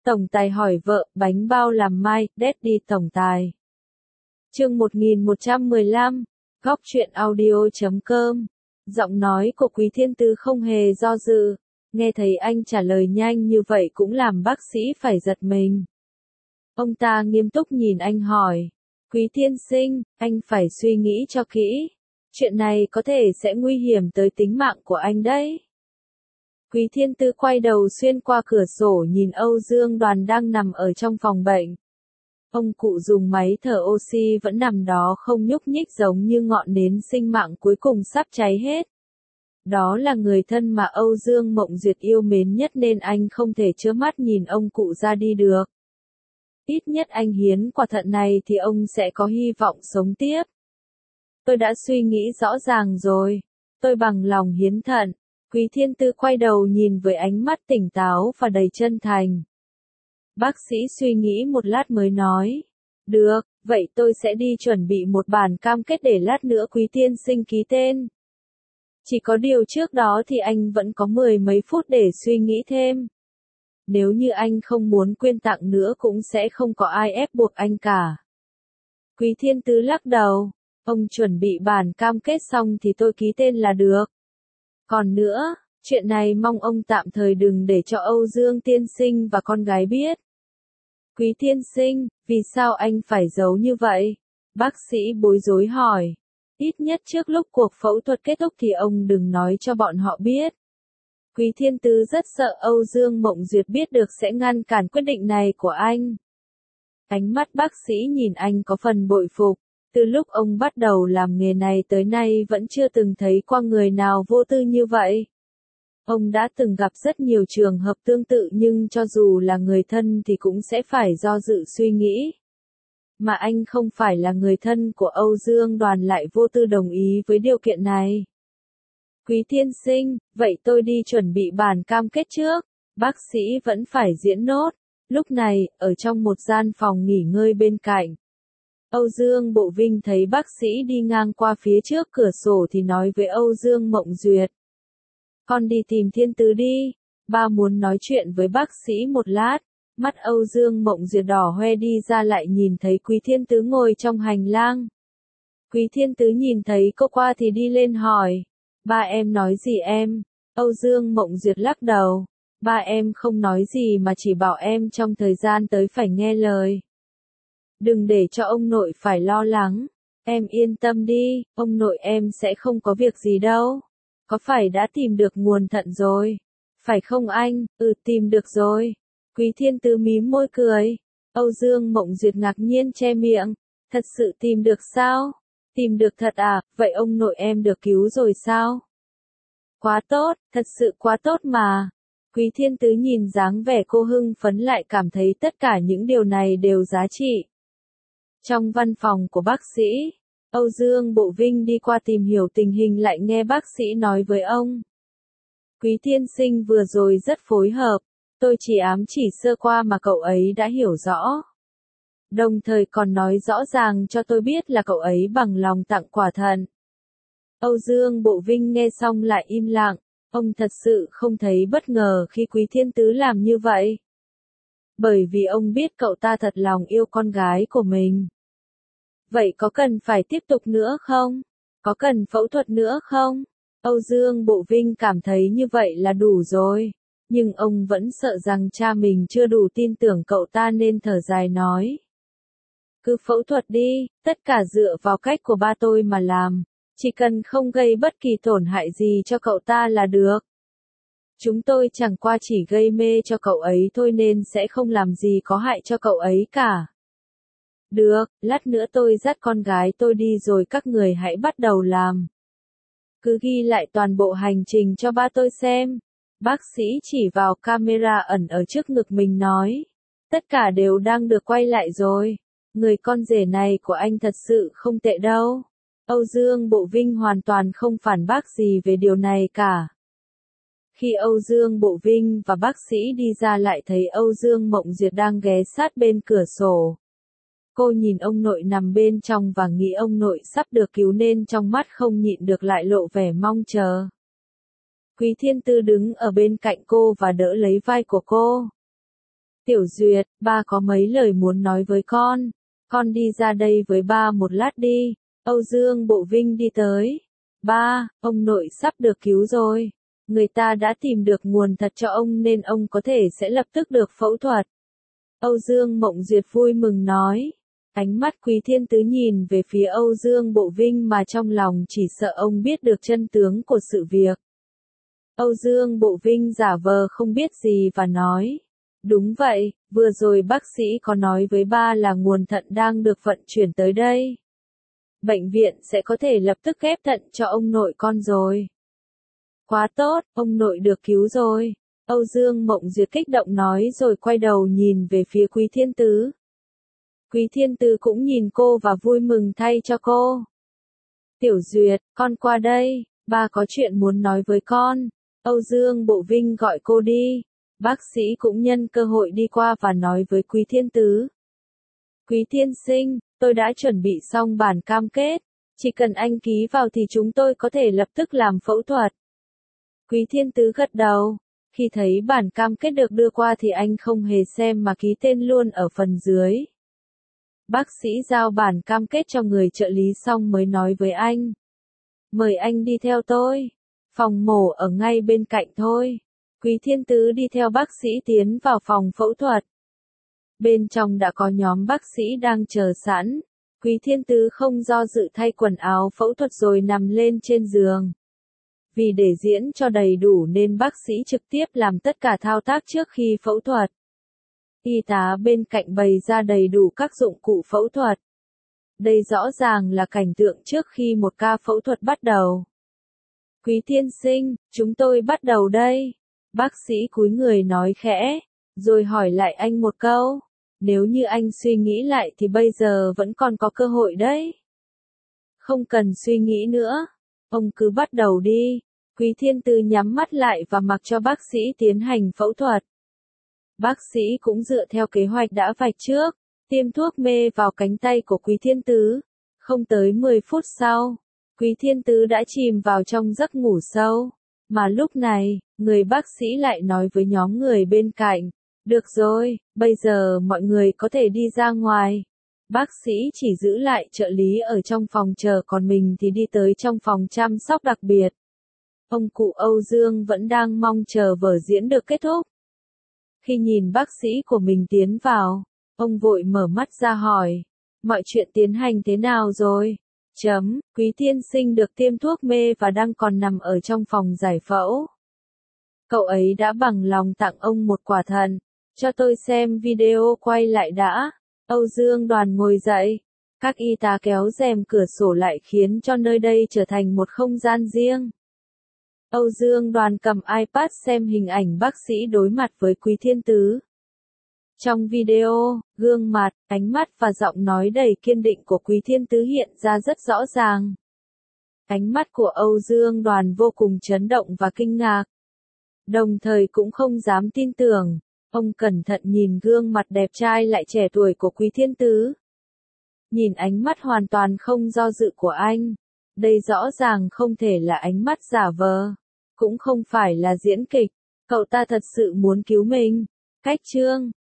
Tổng tài hỏi vợ, bánh bao làm mai, Daddy tổng tài. Chương 1115, góc truyện audio.com. Giọng nói của Quý Thiên Tứ không hề do dự, nghe thấy anh trả lời nhanh như vậy cũng làm bác sĩ phải giật mình. Ông ta nghiêm túc nhìn anh hỏi, Quý Thiên Sinh, anh phải suy nghĩ cho kỹ, chuyện này có thể sẽ nguy hiểm tới tính mạng của anh đấy. Quý Thiên Tứ quay đầu xuyên qua cửa sổ nhìn Âu Dương Đoàn đang nằm ở trong phòng bệnh. Ông cụ dùng máy thở oxy vẫn nằm đó không nhúc nhích giống như ngọn nến sinh mạng cuối cùng sắp cháy hết. Đó là người thân mà Âu Dương Mộng Duyệt yêu mến nhất nên anh không thể trơ mắt nhìn ông cụ ra đi được. Ít nhất anh hiến quả thận này thì ông sẽ có hy vọng sống tiếp. Tôi đã suy nghĩ rõ ràng rồi, tôi bằng lòng hiến thận. Quý Thiên Tứ quay đầu nhìn với ánh mắt tỉnh táo và đầy chân thành. Bác sĩ suy nghĩ một lát mới nói, được, vậy tôi sẽ đi chuẩn bị một bản cam kết để lát nữa Quý Tiên Sinh ký tên. Chỉ có điều trước đó thì anh vẫn có 10 mấy phút để suy nghĩ thêm. Nếu như anh không muốn quyên tặng nữa cũng sẽ không có ai ép buộc anh cả. Quý Thiên Tứ lắc đầu, ông chuẩn bị bản cam kết xong thì tôi ký tên là được. Còn nữa, chuyện này mong ông tạm thời đừng để cho Âu Dương Tiên Sinh và con gái biết. Quý Tiên Sinh, vì sao anh phải giấu như vậy? Bác sĩ bối rối hỏi. Ít nhất trước lúc cuộc phẫu thuật kết thúc thì ông đừng nói cho bọn họ biết. Quý Thiên Tứ rất sợ Âu Dương Mộng Duyệt biết được sẽ ngăn cản quyết định này của anh. Ánh mắt bác sĩ nhìn anh có phần bội phục. Từ lúc ông bắt đầu làm nghề này tới nay vẫn chưa từng thấy qua người nào vô tư như vậy. Ông đã từng gặp rất nhiều trường hợp tương tự nhưng cho dù là người thân thì cũng sẽ phải do dự suy nghĩ. Mà anh không phải là người thân của Âu Dương Đoàn lại vô tư đồng ý với điều kiện này. Quý Tiên Sinh, vậy tôi đi chuẩn bị bản cam kết trước. Bác sĩ vẫn phải diễn nốt. Lúc này, ở trong một gian phòng nghỉ ngơi bên cạnh. Âu Dương Bộ Vinh thấy bác sĩ đi ngang qua phía trước cửa sổ thì nói với Âu Dương Mộng Duyệt. Con đi tìm Thiên Tứ đi, ba muốn nói chuyện với bác sĩ một lát. Mắt Âu Dương Mộng Duyệt đỏ hoe đi ra lại nhìn thấy Quý Thiên Tứ ngồi trong hành lang. Quý Thiên Tứ nhìn thấy cô qua thì đi lên hỏi. Ba em nói gì em? Âu Dương Mộng Duyệt lắc đầu. Ba em không nói gì mà chỉ bảo em trong thời gian tới phải nghe lời. Đừng để cho ông nội phải lo lắng. Em yên tâm đi, ông nội em sẽ không có việc gì đâu. Có phải đã tìm được nguồn thận rồi? Phải không anh? Tìm được rồi. Quý Thiên Tứ mím môi cười. Âu Dương Mộng Duyệt ngạc nhiên che miệng. Thật sự tìm được sao? Tìm được thật à, vậy ông nội em được cứu rồi sao? Quá tốt, thật sự quá tốt mà. Quý Thiên Tứ nhìn dáng vẻ cô hưng phấn lại cảm thấy tất cả những điều này đều giá trị. Trong văn phòng của bác sĩ, Âu Dương Bộ Vinh đi qua tìm hiểu tình hình lại nghe bác sĩ nói với ông. Quý Tiên Sinh vừa rồi rất phối hợp, tôi chỉ ám chỉ sơ qua mà cậu ấy đã hiểu rõ. Đồng thời còn nói rõ ràng cho tôi biết là cậu ấy bằng lòng tặng quả thận. Âu Dương Bộ Vinh nghe xong lại im lặng, ông thật sự không thấy bất ngờ khi Quý Thiên Tứ làm như vậy. Bởi vì ông biết cậu ta thật lòng yêu con gái của mình. Vậy có cần phải tiếp tục nữa không? Có cần phẫu thuật nữa không? Âu Dương Bộ Vinh cảm thấy như vậy là đủ rồi. Nhưng ông vẫn sợ rằng cha mình chưa đủ tin tưởng cậu ta nên thở dài nói. Cứ phẫu thuật đi, tất cả dựa vào cách của ba tôi mà làm. Chỉ cần không gây bất kỳ tổn hại gì cho cậu ta là được. Chúng tôi chẳng qua chỉ gây mê cho cậu ấy thôi nên sẽ không làm gì có hại cho cậu ấy cả. Được, lát nữa tôi dắt con gái tôi đi rồi các người hãy bắt đầu làm. Cứ ghi lại toàn bộ hành trình cho ba tôi xem. Bác sĩ chỉ vào camera ẩn ở trước ngực mình nói. Tất cả đều đang được quay lại rồi. Người con rể này của anh thật sự không tệ đâu. Âu Dương Bộ Vinh hoàn toàn không phản bác gì về điều này cả. Khi Âu Dương Bộ Vinh và bác sĩ đi ra lại thấy Âu Dương Mộng Duyệt đang ghé sát bên cửa sổ. Cô nhìn ông nội nằm bên trong và nghĩ ông nội sắp được cứu nên trong mắt không nhịn được lại lộ vẻ mong chờ. Quý Thiên Tứ đứng ở bên cạnh cô và đỡ lấy vai của cô. Tiểu Duyệt, ba có mấy lời muốn nói với con đi ra đây với ba một lát đi. Âu Dương Bộ Vinh đi tới. Ba, ông nội sắp được cứu rồi. Người ta đã tìm được nguồn thật cho ông nên ông có thể sẽ lập tức được phẫu thuật. Âu Dương Mộng Duyệt vui mừng nói. Ánh mắt Quý Thiên Tứ nhìn về phía Âu Dương Bộ Vinh mà trong lòng chỉ sợ ông biết được chân tướng của sự việc. Âu Dương Bộ Vinh giả vờ không biết gì và nói. Đúng vậy, vừa rồi bác sĩ có nói với ba là nguồn thận đang được vận chuyển tới đây. Bệnh viện sẽ có thể lập tức ghép thận cho ông nội con rồi. Quá tốt, ông nội được cứu rồi. Âu Dương Mộng Duyệt kích động nói rồi quay đầu nhìn về phía Quý Thiên Tứ. Quý Thiên Tứ cũng nhìn cô và vui mừng thay cho cô. Tiểu Duyệt, con qua đây, ba có chuyện muốn nói với con. Âu Dương Bộ Vinh gọi cô đi. Bác sĩ cũng nhân cơ hội đi qua và nói với Quý Thiên Tứ. Quý Tiên Sinh, tôi đã chuẩn bị xong bản cam kết. Chỉ cần anh ký vào thì chúng tôi có thể lập tức làm phẫu thuật. Quý Thiên Tứ gật đầu. Khi thấy bản cam kết được đưa qua thì anh không hề xem mà ký tên luôn ở phần dưới. Bác sĩ giao bản cam kết cho người trợ lý xong mới nói với anh. Mời anh đi theo tôi. Phòng mổ ở ngay bên cạnh thôi. Quý Thiên Tứ đi theo bác sĩ tiến vào phòng phẫu thuật. Bên trong đã có nhóm bác sĩ đang chờ sẵn. Quý Thiên Tứ không do dự thay quần áo phẫu thuật rồi nằm lên trên giường. Vì để diễn cho đầy đủ nên bác sĩ trực tiếp làm tất cả thao tác trước khi phẫu thuật. Y tá bên cạnh bày ra đầy đủ các dụng cụ phẫu thuật. Đây rõ ràng là cảnh tượng trước khi một ca phẫu thuật bắt đầu. Quý tiên sinh, chúng tôi bắt đầu đây. Bác sĩ cúi người nói khẽ, rồi hỏi lại anh một câu. Nếu như anh suy nghĩ lại thì bây giờ vẫn còn có cơ hội đấy. Không cần suy nghĩ nữa. Ông cứ bắt đầu đi. Quý Thiên Tứ nhắm mắt lại và mặc cho bác sĩ tiến hành phẫu thuật. Bác sĩ cũng dựa theo kế hoạch đã vạch trước, tiêm thuốc mê vào cánh tay của Quý Thiên Tứ. Không tới 10 phút sau, Quý Thiên Tứ đã chìm vào trong giấc ngủ sâu. Mà lúc này, người bác sĩ lại nói với nhóm người bên cạnh. Được rồi, bây giờ mọi người có thể đi ra ngoài. Bác sĩ chỉ giữ lại trợ lý ở trong phòng chờ còn mình thì đi tới trong phòng chăm sóc đặc biệt. Ông cụ Âu Dương vẫn đang mong chờ vở diễn được kết thúc. Khi nhìn bác sĩ của mình tiến vào, ông vội mở mắt ra hỏi. Mọi chuyện tiến hành thế nào rồi? Quý tiên sinh được tiêm thuốc mê và đang còn nằm ở trong phòng giải phẫu. Cậu ấy đã bằng lòng tặng ông một quả thận. Cho tôi xem video quay lại đã. Âu Dương Đoàn ngồi dậy. Các y tá kéo rèm cửa sổ lại khiến cho nơi đây trở thành một không gian riêng. Âu Dương Đoàn cầm iPad xem hình ảnh bác sĩ đối mặt với Quý Thiên Tứ. Trong video, gương mặt, ánh mắt và giọng nói đầy kiên định của Quý Thiên Tứ hiện ra rất rõ ràng. Ánh mắt của Âu Dương Đoàn vô cùng chấn động và kinh ngạc. Đồng thời cũng không dám tin tưởng. Ông cẩn thận nhìn gương mặt đẹp trai lại trẻ tuổi của Quý Thiên Tứ. Nhìn ánh mắt hoàn toàn không do dự của anh. Đây rõ ràng không thể là ánh mắt giả vờ. Cũng không phải là diễn kịch. Cậu ta thật sự muốn cứu mình. Cách chương